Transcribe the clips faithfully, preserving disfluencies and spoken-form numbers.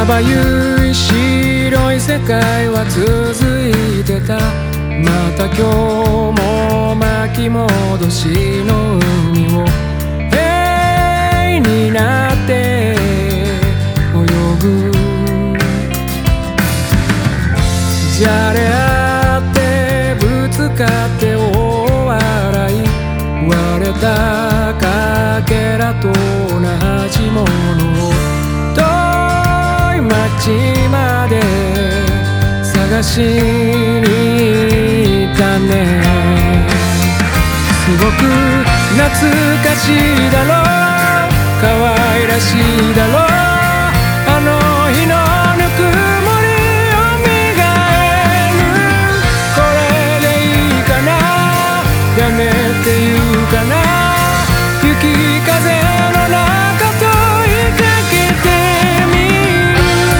まばゆい白い世界は続いてた。また今日も巻き戻しの海を平になって泳ぐ。じゃれ合ってぶつかって大笑い、割れたかけらと同じものを遠い街まで探しに行ったね。すごく懐かしいだろう、可愛らしいだろう、あの日のぬくもりをみがえる。これでいいかな、やめて言うかな、雪風の中問いかけてみる。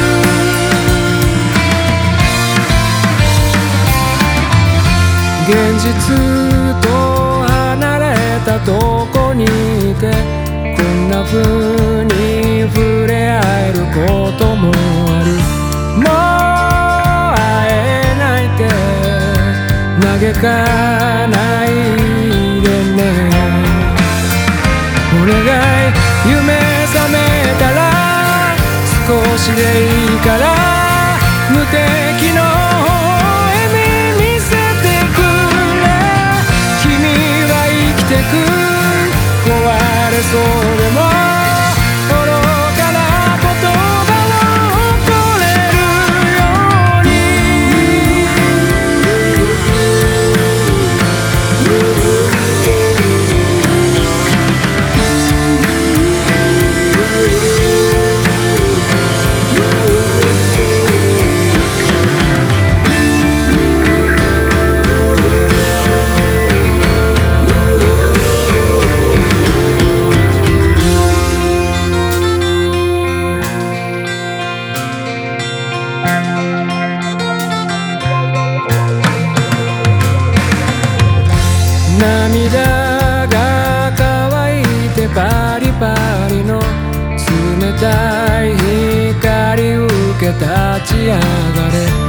現実と離れたとこにいて、こんな風に触れ合えることもある。もう会えないって嘆かないでね。お願い夢覚めたら少しでいいから無敵の微笑み見せてくれ。君は生きてく、壊れそうでも愚かな言葉を誇れるように。涙が乾いてパリパリの冷たい光受け立ち上がれ。